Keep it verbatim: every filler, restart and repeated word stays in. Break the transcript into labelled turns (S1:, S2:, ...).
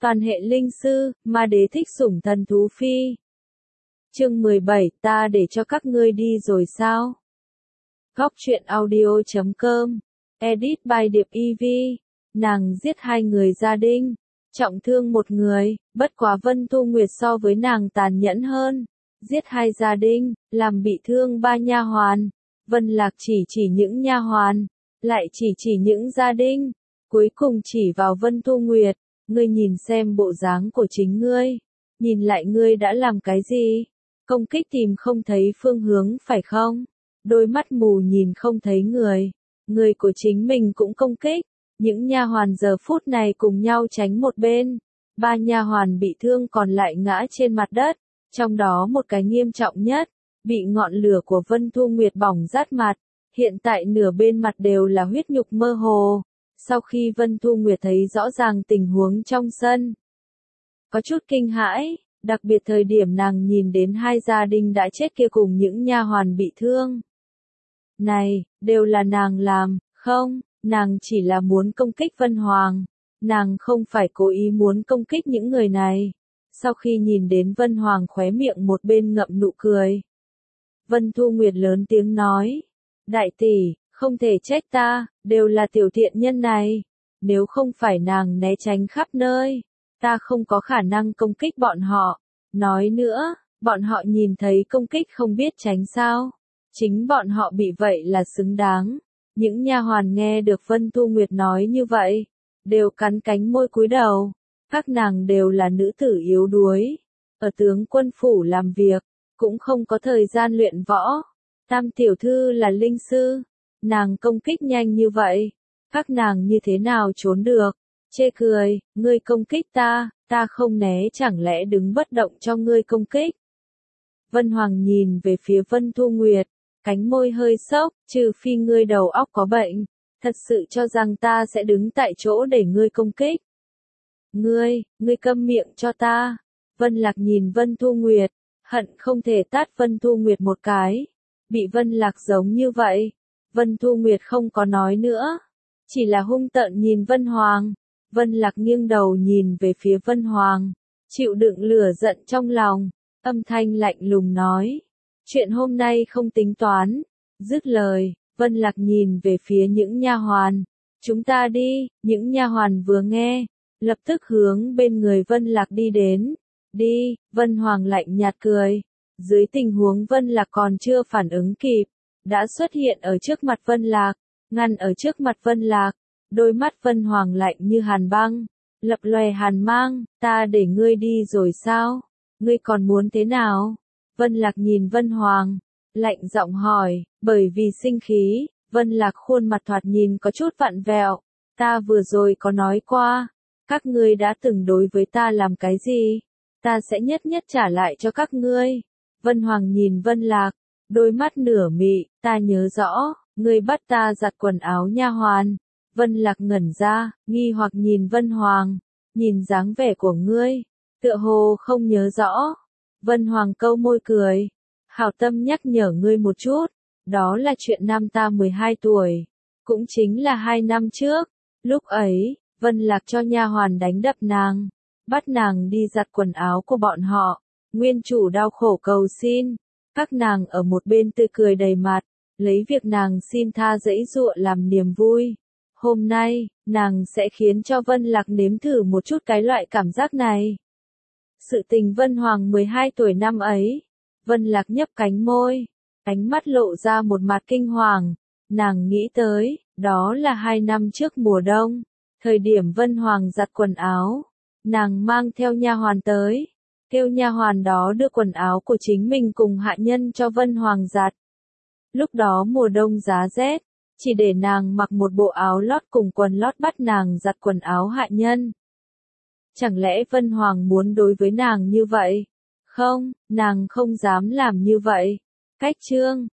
S1: toàn hệ linh sư, ma đế thích sủng thần thú phi. Chương mười bảy, ta để cho các ngươi đi rồi sao? Góc truyện audio chấm com, edit by Điệp e vê. Nàng giết hai người gia đình, trọng thương một người, bất quá Vân Thu Nguyệt so với nàng tàn nhẫn hơn, giết hai gia đình, làm bị thương ba nha hoàn. Vân Lạc chỉ chỉ những nha hoàn, lại chỉ chỉ những gia đình, cuối cùng chỉ vào Vân Thu Nguyệt, ngươi nhìn xem bộ dáng của chính ngươi, nhìn lại ngươi đã làm cái gì? Công kích tìm không thấy phương hướng phải không? Đôi mắt mù nhìn không thấy người, người của chính mình cũng công kích. Những nha hoàn giờ phút này cùng nhau tránh một bên, ba nha hoàn bị thương còn lại ngã trên mặt đất, trong đó một cái nghiêm trọng nhất, bị ngọn lửa của Vân Thu Nguyệt bỏng rát mặt, hiện tại nửa bên mặt đều là huyết nhục mơ hồ. Sau khi Vân Thu Nguyệt thấy rõ ràng tình huống trong sân, có chút kinh hãi, đặc biệt thời điểm nàng nhìn đến hai gia đình đã chết kia cùng những nha hoàn bị thương. Này, đều là nàng làm, không? Nàng chỉ là muốn công kích Vân Hoàng, nàng không phải cố ý muốn công kích những người này. Sau khi nhìn đến Vân Hoàng khóe miệng một bên ngậm nụ cười, Vân Thu Nguyệt lớn tiếng nói, đại tỷ, không thể trách ta, đều là tiểu thiện nhân này, nếu không phải nàng né tránh khắp nơi, ta không có khả năng công kích bọn họ. Nói nữa, bọn họ nhìn thấy công kích không biết tránh sao, chính bọn họ bị vậy là xứng đáng. Những nha hoàn nghe được Vân Thu Nguyệt nói như vậy, đều cắn cánh môi cúi đầu, các nàng đều là nữ tử yếu đuối, ở tướng quân phủ làm việc, cũng không có thời gian luyện võ. Tam tiểu thư là linh sư, nàng công kích nhanh như vậy, các nàng như thế nào trốn được? Chê cười, ngươi công kích ta, ta không né chẳng lẽ đứng bất động cho ngươi công kích? Vân Hoàng nhìn về phía Vân Thu Nguyệt, cánh môi hơi sốc, trừ phi ngươi đầu óc có bệnh, thật sự cho rằng ta sẽ đứng tại chỗ để ngươi công kích. Ngươi, ngươi câm miệng cho ta. Vân Lạc nhìn Vân Thu Nguyệt, hận không thể tát Vân Thu Nguyệt một cái. Bị Vân Lạc giống như vậy, Vân Thu Nguyệt không có nói nữa, chỉ là hung tợn nhìn Vân Hoàng. Vân Lạc nghiêng đầu nhìn về phía Vân Hoàng, chịu đựng lửa giận trong lòng, âm thanh lạnh lùng nói, chuyện hôm nay không tính toán. Dứt lời, Vân Lạc nhìn về phía những nha hoàn, chúng ta đi. Những nha hoàn vừa nghe, lập tức hướng bên người Vân Lạc đi đến. Đi. Vân Hoàng lạnh nhạt cười, dưới tình huống Vân Lạc còn chưa phản ứng kịp, đã xuất hiện ở trước mặt Vân Lạc, ngăn ở trước mặt Vân Lạc. Đôi mắt Vân Hoàng lạnh như hàn băng, lập lòe hàn mang, ta để ngươi đi rồi sao? Ngươi còn muốn thế nào? Vân Lạc nhìn Vân Hoàng, lạnh giọng hỏi, bởi vì sinh khí, Vân Lạc khuôn mặt thoạt nhìn có chút vặn vẹo, ta vừa rồi có nói qua, các ngươi đã từng đối với ta làm cái gì, ta sẽ nhất nhất trả lại cho các ngươi. Vân Hoàng nhìn Vân Lạc, đôi mắt nửa mị, ta nhớ rõ, ngươi bắt ta giặt quần áo nha hoàn. Vân Lạc ngẩn ra, nghi hoặc nhìn Vân Hoàng, nhìn dáng vẻ của ngươi, tựa hồ không nhớ rõ. Vân Hoàng câu môi cười, hảo tâm nhắc nhở ngươi một chút, đó là chuyện năm ta mười hai tuổi, cũng chính là hai năm trước. Lúc ấy, Vân Lạc cho nha hoàn đánh đập nàng, bắt nàng đi giặt quần áo của bọn họ, nguyên chủ đau khổ cầu xin, các nàng ở một bên tươi cười đầy mặt, lấy việc nàng xin tha giãy giụa làm niềm vui. Hôm nay, nàng sẽ khiến cho Vân Lạc nếm thử một chút cái loại cảm giác này. Sự tình Vân Hoàng mười hai tuổi năm ấy, Vân Lạc nhấp cánh môi, ánh mắt lộ ra một mặt kinh hoàng, nàng nghĩ tới, đó là hai năm trước mùa đông, thời điểm Vân Hoàng giặt quần áo, nàng mang theo nha hoàn tới, kêu nha hoàn đó đưa quần áo của chính mình cùng hạ nhân cho Vân Hoàng giặt. Lúc đó mùa đông giá rét, chỉ để nàng mặc một bộ áo lót cùng quần lót bắt nàng giặt quần áo hạ nhân. Chẳng lẽ Vân Hoàng muốn đối với nàng như vậy? Không, nàng không dám làm như vậy. Cách chương,